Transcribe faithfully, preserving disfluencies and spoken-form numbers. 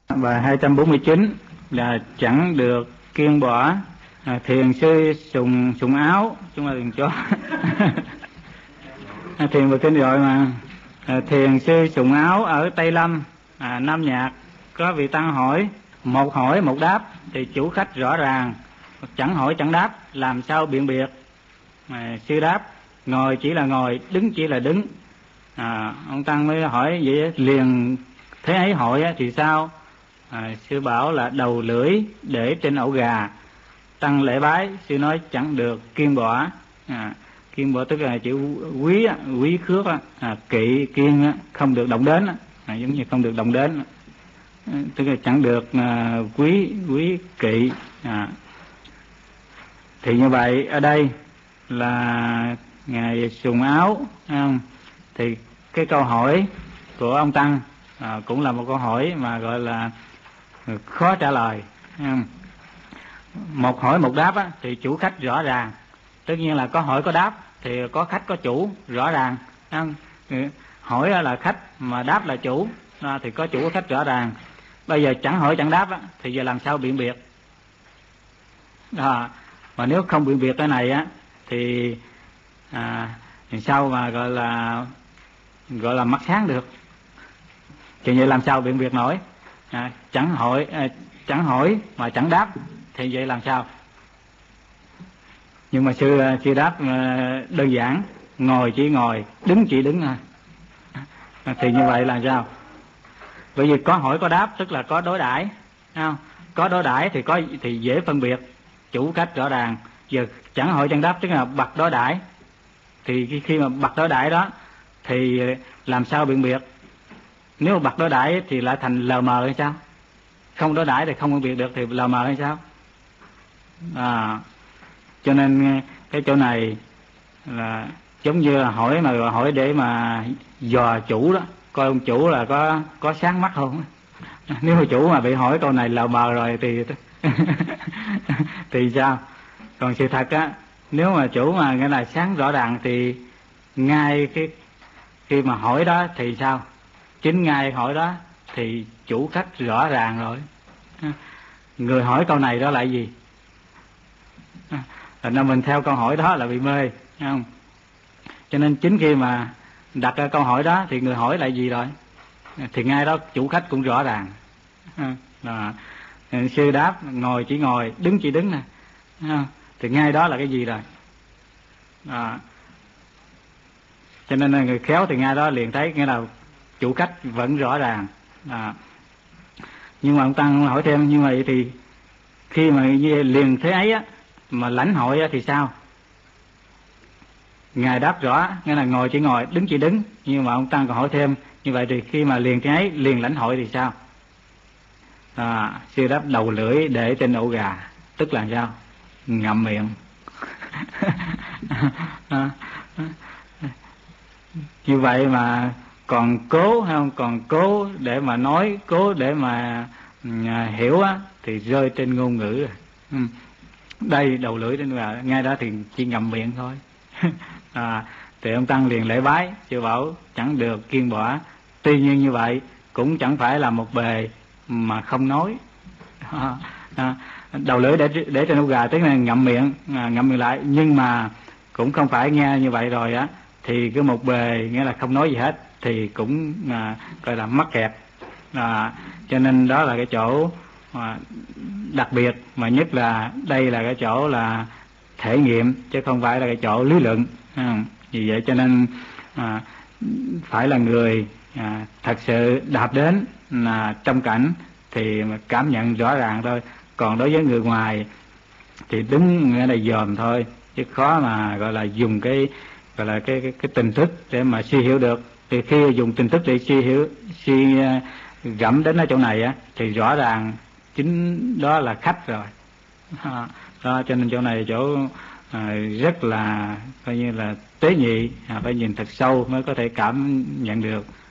Bài hai trăm bốn mươi chín là chẳng được kiêng bỏ. À, thiền sư sùng sùng áo, chúng ta đừng cho à, thiền vừa kinh rồi mà. À, thiền sư sùng áo ở Tây Lâm, à, Nam Nhạc, có vị tăng hỏi, một hỏi một đáp thì chủ khách rõ ràng, chẳng hỏi chẳng đáp làm sao biện biệt. À, sư đáp, ngồi chỉ là ngồi, đứng chỉ là đứng. À, ông tăng mới hỏi vậy liền thế ấy hỏi thì sao? À, sư bảo là đầu lưỡi để trên ổ gà. Tăng lễ bái, sư nói chẳng được kiêng bỏ. À, kiêng bỏ tức là chữ quý quý khước, à, kỵ kiêng không được động đến, à, giống như không được động đến, tức là chẳng được à, quý quý kỵ. À, thì như vậy ở đây là ngài sùng áo, không? Thì cái câu hỏi của ông tăng à, cũng là một câu hỏi mà gọi là khó trả lời. Không? Một hỏi một đáp á, thì chủ khách rõ ràng, tất nhiên là có hỏi có đáp thì có khách có chủ rõ ràng. Không? Hỏi là khách mà đáp là chủ, à, thì có chủ có khách rõ ràng. Bây giờ chẳng hỏi chẳng đáp á, thì giờ làm sao biện biệt? À, mà nếu không biện biệt cái này á thì à, thì sao mà gọi là gọi là mắt sáng được? Thì vậy làm sao biện biệt nổi? À, chẳng hỏi à, chẳng hỏi mà chẳng đáp thì vậy làm sao? Nhưng mà sư sư đáp đơn giản, ngồi chỉ ngồi, đứng chỉ đứng thôi. Thì như vậy là sao? Bởi vì có hỏi có đáp tức là có đối đãi, không? Có đối đãi thì có thì dễ phân biệt, chủ khách rõ ràng. Giờ chẳng hỏi chẳng đáp tức là bậc đối đãi, thì khi mà bậc đối đãi đó thì làm sao biện biệt? Nếu mà bậc đối đãi thì lại thành lờ mờ hay sao? Không đối đãi thì không phân biệt được thì lờ mờ hay sao? À, cho nên cái chỗ này là giống như là hỏi mà hỏi để mà dò chủ đó, coi ông chủ là có có sáng mắt không. Nếu mà chủ mà bị hỏi câu này lờ mờ rồi thì thì sao? Còn sự thật á, nếu mà chủ mà cái này sáng rõ ràng thì ngay cái khi mà hỏi đó thì sao? Chính ngay hỏi đó thì chủ khách rõ ràng rồi. Người hỏi câu này đó là gì? Thành ra mình theo câu hỏi đó là bị mê, không? Cho nên chính khi mà đặt ra câu hỏi đó thì người hỏi là gì rồi? Thì ngay đó chủ khách cũng rõ ràng. À, sư đáp ngồi chỉ ngồi, đứng chỉ đứng nè, thì ngay đó là cái gì rồi? À, cho nên là người khéo thì ngay đó liền thấy nghĩa là chủ khách vẫn rõ ràng. À, nhưng mà ông tăng hỏi thêm, như vậy thì khi mà liền thế ấy á mà lãnh hội á thì sao? Ngài đáp rõ, nghĩa là ngồi chỉ ngồi, đứng chỉ đứng. Nhưng mà ông tăng còn hỏi thêm, như vậy thì khi mà liền thế ấy, liền lãnh hội thì sao? À, sư đáp đầu lưỡi để trên ổ gà, tức là sao? Ngậm miệng. À, như vậy mà còn cố hay không? Còn cố để mà nói, cố để mà à, hiểu á thì rơi trên ngôn ngữ. Ừ. Đây đầu lưỡi trên gà, ngay đó thì chỉ ngậm miệng thôi. À, thì ông tăng liền lễ bái, sư bảo chẳng được kiêng bỏ. Tuy nhiên như vậy cũng chẳng phải là một bề mà không nói. À, à, đầu lưỡi để để trên ổ gà tức là ngậm miệng, à, ngậm miệng lại, nhưng mà cũng không phải nghe như vậy rồi á thì cứ một bề nghĩa là không nói gì hết thì cũng à, gọi là mắc kẹt. À, cho nên đó là cái chỗ à, đặc biệt, mà nhất là đây là cái chỗ là thể nghiệm chứ không phải là cái chỗ lý luận. À, vì vậy cho nên à, phải là người à, thật sự đạp đến là trong cảnh thì cảm nhận rõ ràng thôi. Còn đối với người ngoài thì đúng nghĩa là dòm thôi, chứ khó mà gọi là dùng cái gọi là cái cái, cái tình thức để mà suy hiểu được. Thì khi dùng tình thức để suy hiểu suy gẫm đến ở chỗ này á thì rõ ràng chính đó là khách rồi. À, đó, cho nên chỗ này chỗ à, rất là coi như là tế nhị, à, phải nhìn thật sâu mới có thể cảm nhận được.